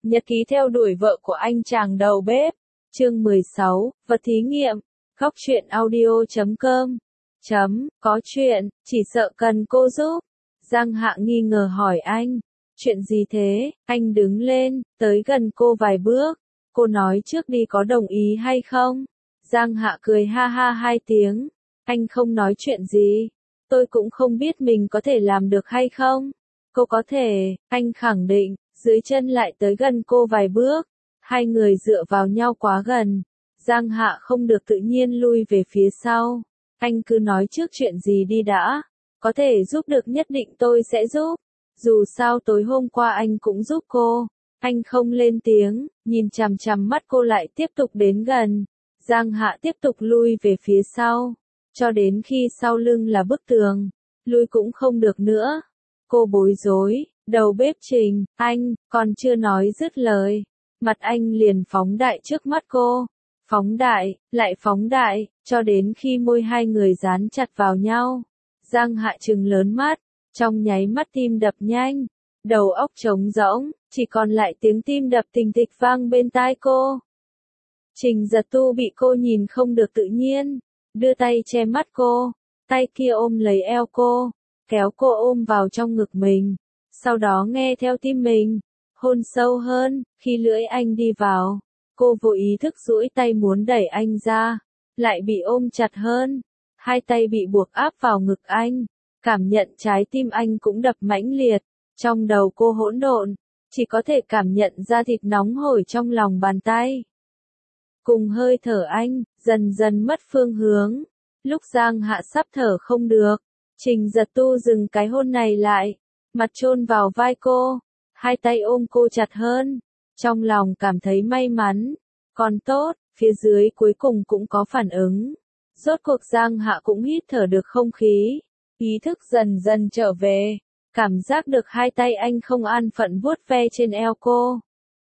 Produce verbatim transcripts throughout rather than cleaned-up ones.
Nhật ký theo đuổi vợ của anh chàng đầu bếp. Chương mười sáu, vật thí nghiệm. Góc truyện audio chấm com. Chấm, có chuyện, chỉ sợ cần cô giúp. Giang Hạ nghi ngờ hỏi anh. Chuyện gì thế? Anh đứng lên, tới gần cô vài bước. Cô nói trước đi có đồng ý hay không? Giang Hạ cười ha ha hai tiếng. Anh không nói chuyện gì. Tôi cũng không biết mình có thể làm được hay không. Cô có thể, anh khẳng định, dưới chân lại tới gần cô vài bước. Hai người dựa vào nhau quá gần. Giang Hạ không được tự nhiên lui về phía sau. Anh cứ nói trước chuyện gì đi đã. Có thể giúp được nhất định tôi sẽ giúp. Dù sao tối hôm qua anh cũng giúp cô. Anh không lên tiếng, nhìn chằm chằm mắt cô lại tiếp tục đến gần. Giang Hạ tiếp tục lui về phía sau. Cho đến khi sau lưng là bức tường. Lui cũng không được nữa. Cô bối rối, đầu bếp Trình, anh, còn chưa nói dứt lời. Mặt anh liền phóng đại trước mắt cô. Phóng đại, lại phóng đại, cho đến khi môi hai người dán chặt vào nhau. Giang Hạ trừng lớn mắt, trong nháy mắt tim đập nhanh. Đầu óc trống rỗng, chỉ còn lại tiếng tim đập thình thịch vang bên tai cô. Trình Giật Tu bị cô nhìn không được tự nhiên, đưa tay che mắt cô, tay kia ôm lấy eo cô, kéo cô ôm vào trong ngực mình, sau đó nghe theo tim mình, hôn sâu hơn. Khi lưỡi anh đi vào, cô vô ý thức duỗi tay muốn đẩy anh ra, lại bị ôm chặt hơn, hai tay bị buộc áp vào ngực anh, cảm nhận trái tim anh cũng đập mãnh liệt, trong đầu cô hỗn độn, chỉ có thể cảm nhận da thịt nóng hổi trong lòng bàn tay. Cùng hơi thở anh, dần dần mất phương hướng. Lúc Giang Hạ sắp thở không được, Trình Giật Tu dừng cái hôn này lại, mặt chôn vào vai cô, hai tay ôm cô chặt hơn. Trong lòng cảm thấy may mắn, còn tốt, phía dưới cuối cùng cũng có phản ứng. Rốt cuộc Giang Hạ cũng hít thở được không khí, ý thức dần dần trở về, cảm giác được hai tay anh không an phận vuốt ve trên eo cô.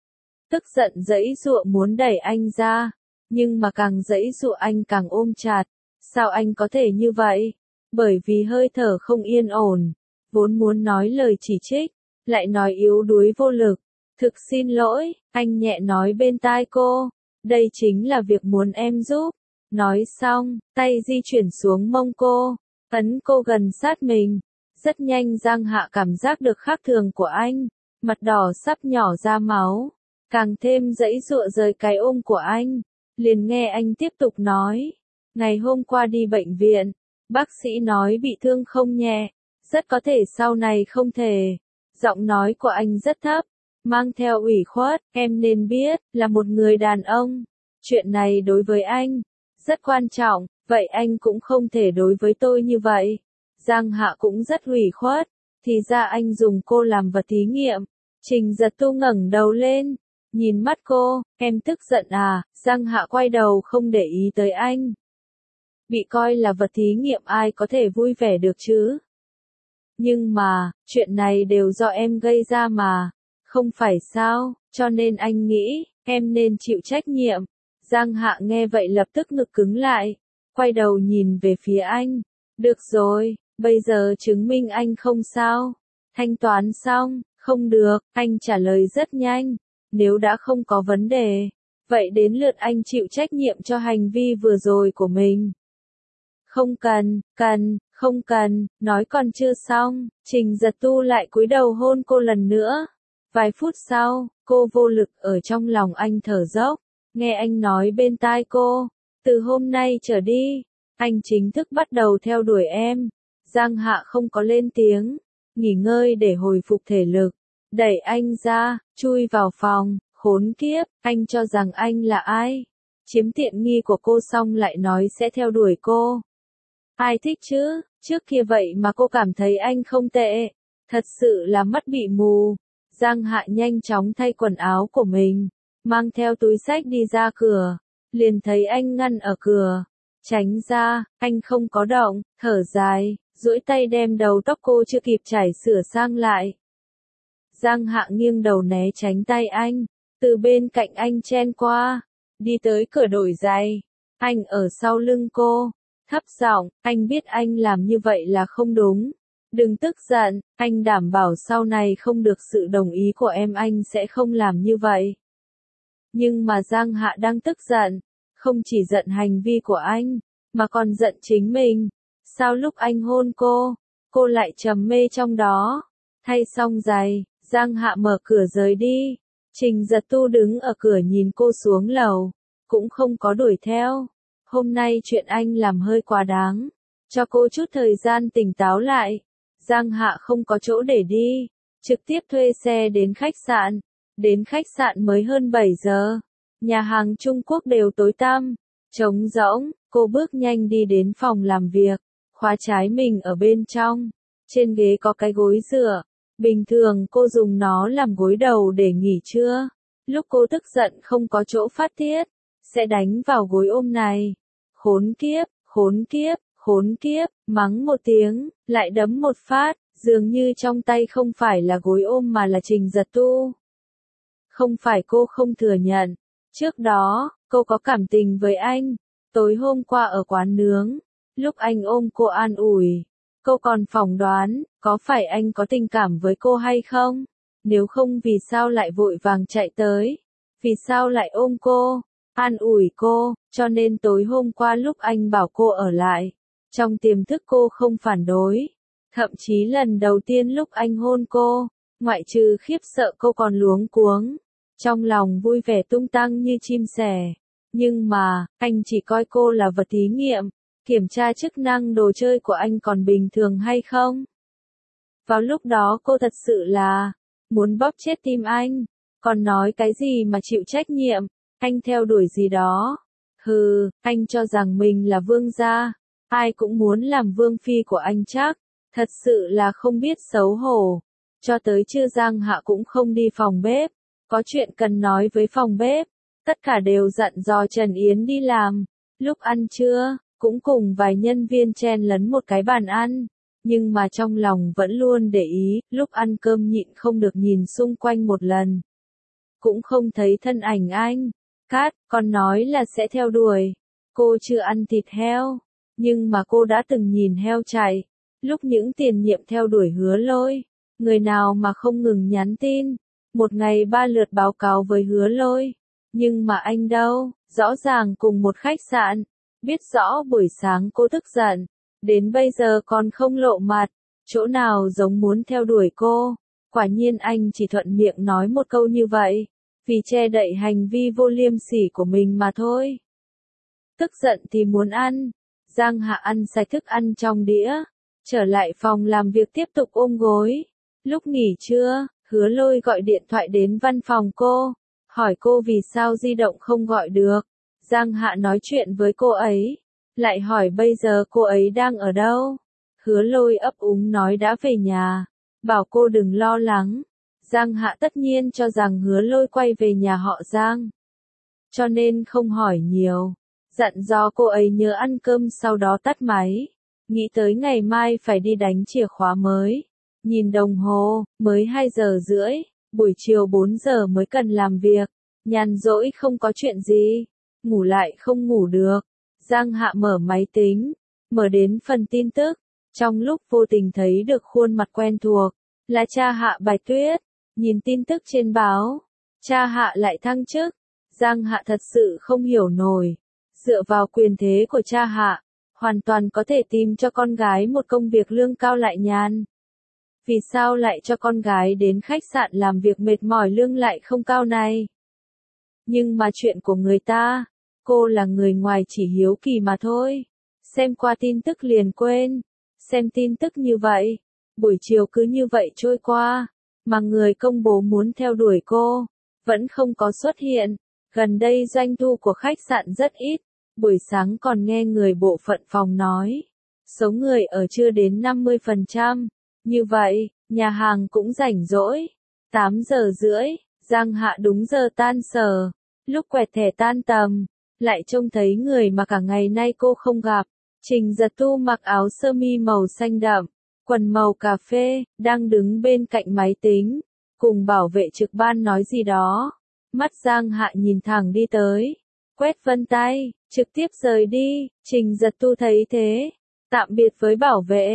Tức giận giãy giụa muốn đẩy anh ra, nhưng mà càng giãy giụa anh càng ôm chặt. Sao anh có thể như vậy? Bởi vì hơi thở không yên ổn, vốn muốn nói lời chỉ trích, lại nói yếu đuối vô lực. Thực xin lỗi, anh nhẹ nói bên tai cô, đây chính là việc muốn em giúp. Nói xong, tay di chuyển xuống mông cô, ấn cô gần sát mình. Rất nhanh Giang Hạ cảm giác được khác thường của anh, mặt đỏ sắp nhỏ ra máu, càng thêm giãy giụa rời cái ôm của anh. Liền nghe anh tiếp tục nói, ngày hôm qua đi bệnh viện, bác sĩ nói bị thương không nhẹ, rất có thể sau này không thể. Giọng nói của anh rất thấp, mang theo ủy khuất, em nên biết, là một người đàn ông. Chuyện này đối với anh, rất quan trọng, vậy anh cũng không thể đối với tôi như vậy. Giang Hạ cũng rất ủy khuất, thì ra anh dùng cô làm vật thí nghiệm. Trình Giật Tu ngẩng đầu lên, nhìn mắt cô, em tức giận à? Giang Hạ quay đầu không để ý tới anh. Bị coi là vật thí nghiệm ai có thể vui vẻ được chứ? Nhưng mà, chuyện này đều do em gây ra mà, không phải sao, cho nên anh nghĩ, em nên chịu trách nhiệm. Giang Hạ nghe vậy lập tức ngực cứng lại, quay đầu nhìn về phía anh. Được rồi, bây giờ chứng minh anh không sao. Thanh toán xong, không được, anh trả lời rất nhanh. Nếu đã không có vấn đề, vậy đến lượt anh chịu trách nhiệm cho hành vi vừa rồi của mình. Không cần, cần, không cần, nói còn chưa xong, Trình Giật Tu lại cúi đầu hôn cô lần nữa. Vài phút sau, cô vô lực ở trong lòng anh thở dốc, nghe anh nói bên tai cô, từ hôm nay trở đi, anh chính thức bắt đầu theo đuổi em. Giang Hạ không có lên tiếng, nghỉ ngơi để hồi phục thể lực, đẩy anh ra, chui vào phòng, khốn kiếp, anh cho rằng anh là ai? Chiếm tiện nghi của cô xong lại nói sẽ theo đuổi cô. Ai thích chứ, trước kia vậy mà cô cảm thấy anh không tệ, thật sự là mắt bị mù. Giang Hạ nhanh chóng thay quần áo của mình, mang theo túi xách đi ra cửa, liền thấy anh ngăn ở cửa, tránh ra, anh không có động, thở dài, duỗi tay đem đầu tóc cô chưa kịp chải sửa sang lại. Giang Hạ nghiêng đầu né tránh tay anh, từ bên cạnh anh chen qua, đi tới cửa đổi giày, anh ở sau lưng cô, thấp giọng, anh biết anh làm như vậy là không đúng, Đừng tức giận, anh đảm bảo sau này không được sự đồng ý của em anh sẽ không làm như vậy. Nhưng mà Giang Hạ đang tức giận, không chỉ giận hành vi của anh, mà còn giận chính mình. Sao lúc anh hôn cô, cô lại trầm mê trong đó? Thay xong giày, Giang Hạ mở cửa rời đi. Trình Giật Tu đứng ở cửa nhìn cô xuống lầu, cũng không có đuổi theo. Hôm nay chuyện anh làm hơi quá đáng, cho cô chút thời gian tỉnh táo lại. Giang Hạ không có chỗ để đi, trực tiếp thuê xe đến khách sạn. Đến khách sạn mới hơn bảy giờ, nhà hàng Trung Quốc đều tối tăm, trống rỗng. Cô bước nhanh đi đến phòng làm việc, khóa trái mình ở bên trong. Trên ghế có cái gối dựa, bình thường cô dùng nó làm gối đầu để nghỉ trưa. Lúc cô tức giận không có chỗ phát tiết, sẽ đánh vào gối ôm này. Khốn kiếp, khốn kiếp, khốn kiếp, mắng một tiếng, lại đấm một phát, dường như trong tay không phải là gối ôm mà là Trình Giật Tu. Không phải cô không thừa nhận, trước đó, cô có cảm tình với anh. Tối hôm qua ở quán nướng, lúc anh ôm cô an ủi, cô còn phỏng đoán, có phải anh có tình cảm với cô hay không? Nếu không vì sao lại vội vàng chạy tới? Vì sao lại ôm cô, an ủi cô? Cho nên tối hôm qua lúc anh bảo cô ở lại, trong tiềm thức cô không phản đối. Thậm chí lần đầu tiên lúc anh hôn cô, ngoại trừ khiếp sợ cô còn luống cuống. Trong lòng vui vẻ tung tăng như chim sẻ. Nhưng mà, anh chỉ coi cô là vật thí nghiệm, kiểm tra chức năng đồ chơi của anh còn bình thường hay không. Vào lúc đó cô thật sự là muốn bóp chết tim anh, còn nói cái gì mà chịu trách nhiệm, anh theo đuổi gì đó. Hừ, anh cho rằng mình là vương gia, ai cũng muốn làm vương phi của anh chắc, thật sự là không biết xấu hổ. Cho tới trưa Giang Hạ cũng không đi phòng bếp, có chuyện cần nói với phòng bếp. Tất cả đều dặn dò Trần Yến đi làm. Lúc ăn trưa, cũng cùng vài nhân viên chen lấn một cái bàn ăn. Nhưng mà trong lòng vẫn luôn để ý, lúc ăn cơm nhịn không được nhìn xung quanh một lần. Cũng không thấy thân ảnh anh. Cát, còn nói là sẽ theo đuổi. Cô chưa ăn thịt heo, nhưng mà cô đã từng nhìn heo chạy. Lúc những tiền nhiệm theo đuổi Hứa Lôi, người nào mà không ngừng nhắn tin. Một ngày ba lượt báo cáo với Hứa Lôi. Nhưng mà anh đâu, rõ ràng cùng một khách sạn, biết rõ buổi sáng cô tức giận, đến bây giờ còn không lộ mặt, chỗ nào giống muốn theo đuổi cô. Quả nhiên anh chỉ thuận miệng nói một câu như vậy, vì che đậy hành vi vô liêm sỉ của mình mà thôi. Tức giận thì muốn ăn, Giang Hạ ăn sạch thức ăn trong đĩa, trở lại phòng làm việc tiếp tục ôm gối. Lúc nghỉ trưa, Hứa Lôi gọi điện thoại đến văn phòng cô. Hỏi cô vì sao di động không gọi được. Giang Hạ nói chuyện với cô ấy. Lại hỏi bây giờ cô ấy đang ở đâu. Hứa Lôi ấp úng nói đã về nhà. Bảo cô đừng lo lắng. Giang Hạ tất nhiên cho rằng Hứa Lôi quay về nhà họ Giang. Cho nên không hỏi nhiều. Dặn dò cô ấy nhớ ăn cơm sau đó tắt máy. Nghĩ tới ngày mai phải đi đánh chìa khóa mới. Nhìn đồng hồ, mới hai giờ rưỡi. Buổi chiều bốn giờ mới cần làm việc, nhàn rỗi không có chuyện gì, ngủ lại không ngủ được. Giang Hạ mở máy tính, mở đến phần tin tức, trong lúc vô tình thấy được khuôn mặt quen thuộc, là cha Hạ Bạch Tuyết. Nhìn tin tức trên báo, cha Hạ lại thăng chức. Giang Hạ thật sự không hiểu nổi, dựa vào quyền thế của cha Hạ, hoàn toàn có thể tìm cho con gái một công việc lương cao lại nhàn. Vì sao lại cho con gái đến khách sạn làm việc mệt mỏi lương lại không cao này? Nhưng mà chuyện của người ta, cô là người ngoài chỉ hiếu kỳ mà thôi. Xem qua tin tức liền quên. Xem tin tức như vậy, buổi chiều cứ như vậy trôi qua, mà người công bố muốn theo đuổi cô, vẫn không có xuất hiện. Gần đây doanh thu của khách sạn rất ít, buổi sáng còn nghe người bộ phận phòng nói, số người ở chưa đến năm mươi phần trăm. Như vậy, nhà hàng cũng rảnh rỗi. tám giờ rưỡi, Giang Hạ đúng giờ tan sở. Lúc quẹt thẻ tan tầm, lại trông thấy người mà cả ngày nay cô không gặp. Trình Giật Tu mặc áo sơ mi màu xanh đậm, quần màu cà phê, đang đứng bên cạnh máy tính, cùng bảo vệ trực ban nói gì đó. Mắt Giang Hạ nhìn thẳng đi tới, quét vân tay, trực tiếp rời đi. Trình Giật Tu thấy thế, tạm biệt với bảo vệ,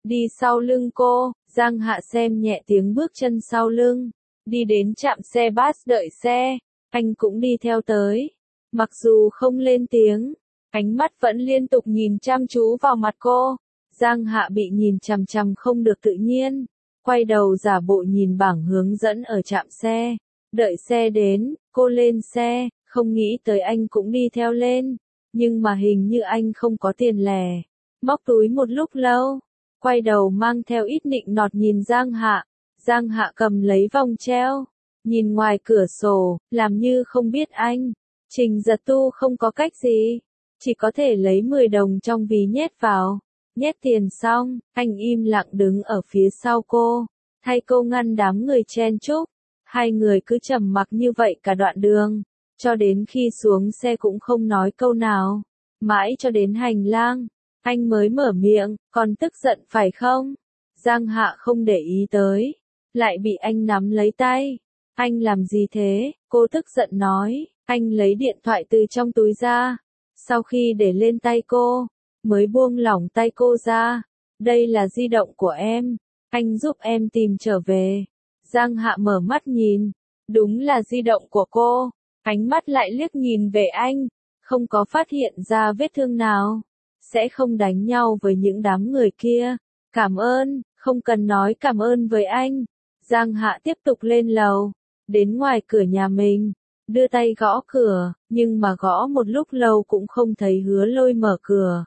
đi sau lưng cô. Giang Hạ xem nhẹ tiếng bước chân sau lưng, đi đến trạm xe bus đợi xe, anh cũng đi theo tới. Mặc dù không lên tiếng, ánh mắt vẫn liên tục nhìn chăm chú vào mặt cô. Giang Hạ bị nhìn chằm chằm không được tự nhiên, quay đầu giả bộ nhìn bảng hướng dẫn ở trạm xe. Đợi xe đến, cô lên xe, không nghĩ tới anh cũng đi theo lên, nhưng mà hình như anh không có tiền lẻ. Móc túi một lúc lâu, quay đầu mang theo ít nịnh nọt nhìn Giang Hạ. Giang Hạ cầm lấy vòng treo, nhìn ngoài cửa sổ, làm như không biết anh. Trình Giật Tu không có cách gì, chỉ có thể lấy mười đồng trong ví nhét vào. Nhét tiền xong, anh im lặng đứng ở phía sau cô, thay cô ngăn đám người chen chúc. Hai người cứ trầm mặc như vậy cả đoạn đường, cho đến khi xuống xe cũng không nói câu nào. Mãi cho đến hành lang, anh mới mở miệng, còn tức giận phải không? Giang Hạ không để ý tới, lại bị anh nắm lấy tay. Anh làm gì thế? Cô tức giận nói. Anh lấy điện thoại từ trong túi ra, sau khi để lên tay cô, mới buông lỏng tay cô ra. Đây là di động của em, anh giúp em tìm trở về. Giang Hạ mở mắt nhìn, đúng là di động của cô. Ánh mắt lại liếc nhìn về anh, không có phát hiện ra vết thương nào. Sẽ không đánh nhau với những đám người kia. Cảm ơn, không cần nói cảm ơn với anh. Giang Hạ tiếp tục lên lầu, đến ngoài cửa nhà mình, đưa tay gõ cửa, nhưng mà gõ một lúc lâu cũng không thấy Hứa Lôi mở cửa.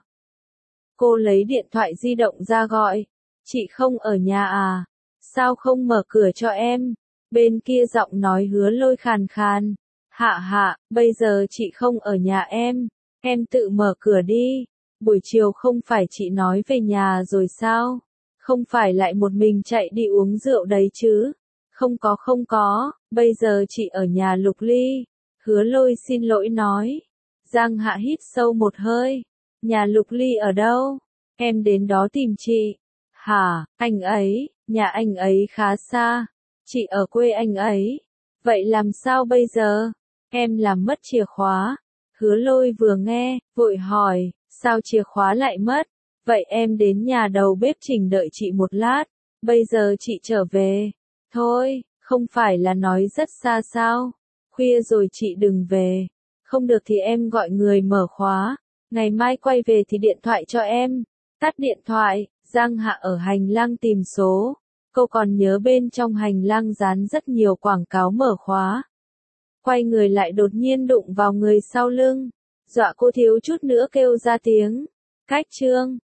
Cô lấy điện thoại di động ra gọi, chị không ở nhà à? Sao không mở cửa cho em? Bên kia giọng nói Hứa Lôi khàn khàn. Hạ hạ, bây giờ chị không ở nhà em, em tự mở cửa đi. Buổi chiều không phải chị nói về nhà rồi sao? Không phải lại một mình chạy đi uống rượu đấy chứ? Không có không có, bây giờ chị ở nhà Lục Ly. Hứa Lôi xin lỗi nói. Giang Hạ hít sâu một hơi. Nhà Lục Ly ở đâu? Em đến đó tìm chị. Hả, anh ấy, nhà anh ấy khá xa. Chị ở quê anh ấy. Vậy làm sao bây giờ? Em làm mất chìa khóa. Hứa Lôi vừa nghe, vội hỏi, sao chìa khóa lại mất? Vậy em đến nhà đầu bếp Trình đợi chị một lát. Bây giờ chị trở về. Thôi, không phải là nói rất xa sao? Khuya rồi chị đừng về. Không được thì em gọi người mở khóa. Ngày mai quay về thì điện thoại cho em. Tắt điện thoại, Giang Hạ ở hành lang tìm số. Cô còn nhớ bên trong hành lang dán rất nhiều quảng cáo mở khóa. Quay người lại đột nhiên đụng vào người sau lưng. Dọa cô thiếu chút nữa kêu ra tiếng. Cách chương